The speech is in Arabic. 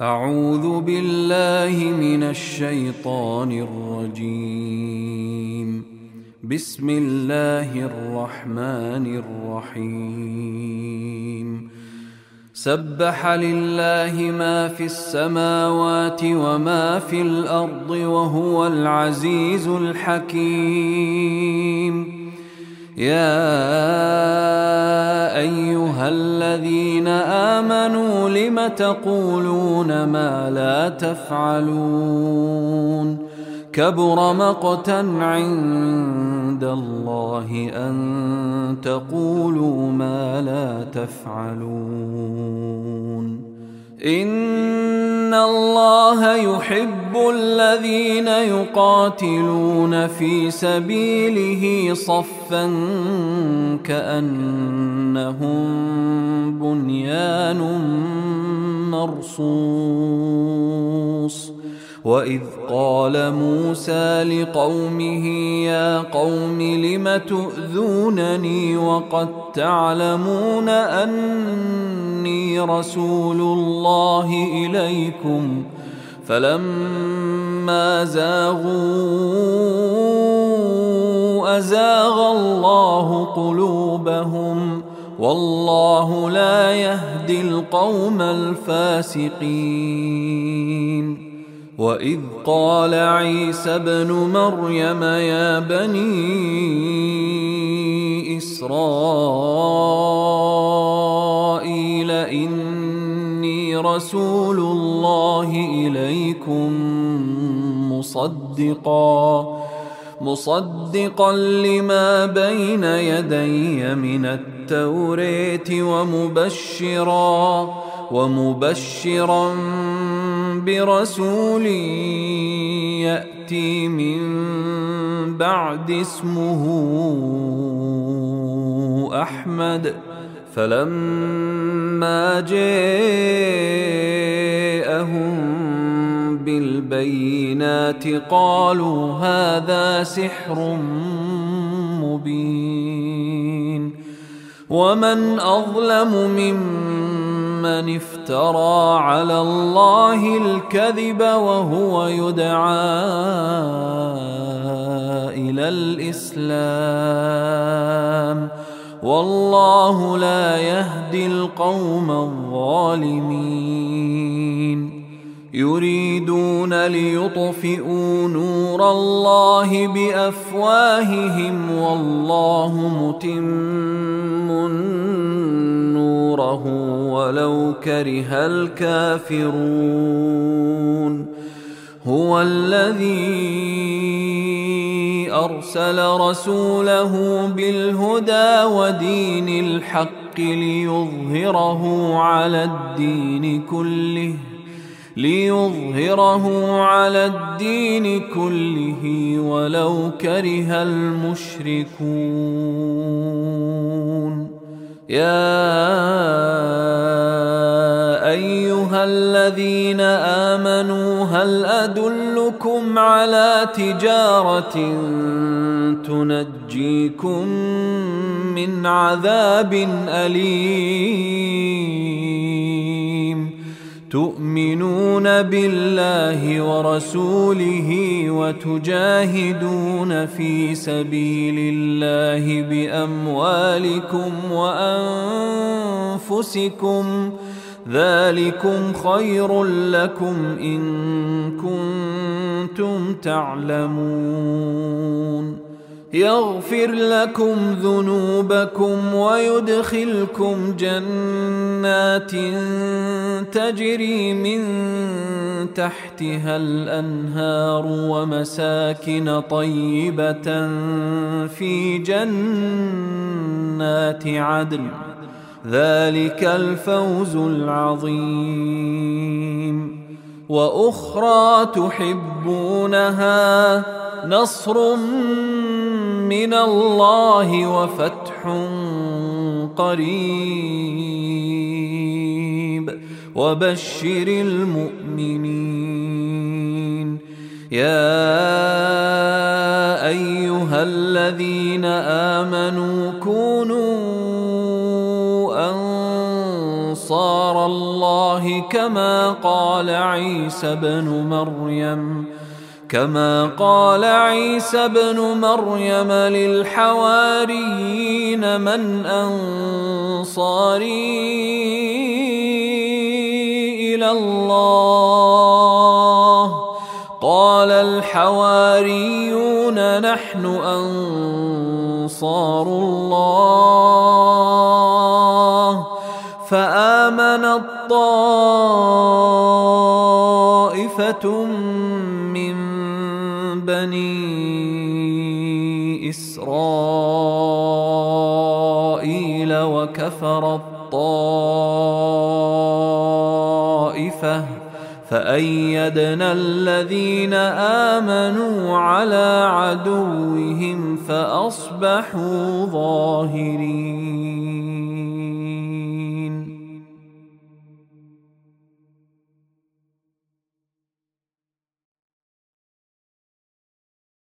أعوذ بالله من الشيطان الرجيم. بسم الله الرحمن الرحيم. سبح لله ما في السماوات وما في الأرض وهو العزيز الحكيم. يا أيها الذين آمنوا لم تقولون ما لا تفعلون؟ كبر مقتا عند الله أن تقولوا ما لا تفعلون. إن الله يحب الذين يقاتلون في سبيله صفا كأنهم بنيان مرصوص. وإذ قال موسى لقومه يا قوم لم تؤذونني وقد تعلمون أني رسول الله إليكم فلما زاغوا أزاغ الله قلوبهم والله لا يهدي القوم الفاسقين. وإذ قال عيسى ابن مريم يا بني إسرائيل إني رسول الله إليكم مصدقا لما بين يدي من التوراة ومبشرا برسول يأتي من بعد اسمه أحمد. فلما جاءهم بالبينات قالوا هذا سحر مبين. ومن أظلم ممن افترى على الله الكذب وهو يدعى إلى الإسلام والله لا يهدي القوم الظالمين. يريدون ليطفئوا نور الله بأفواههم والله متم نوره ولو كره الكافرون. هو الذي أرسل رسوله بالهدى ودين الحق ليظهره على الدين كله ولو كره المشركون. يا أيها الذين آمنوا هل أدلكم على تجارة تنجيكم من عذاب أليم؟ تؤمنون بالله ورسوله وتجاهدون في سبيل الله بأموالكم وأنفسكم ذلكم خير لكم إن كنتم تعلمون. يغفر لكم ذنوبكم ويدخلكم جنات تجري من تحتها الأنهار ومساكن طيبة في جنات عدن ذلك الفوز العظيم. وأخرى تحبونها نصر من الله وفتح قريب وبشر المؤمنين. يا أيها الذين آمنوا كونوا أنصار الله كما قال عيسى بن مريم للحواريين من أنصاري إلى الله قال الحواريون نحن أنصار الله فآمنت طائفة من بني إسرائيل وكفرت طائفة فأيدنا الذين آمنوا على عدوهم فأصبحوا ظاهرين.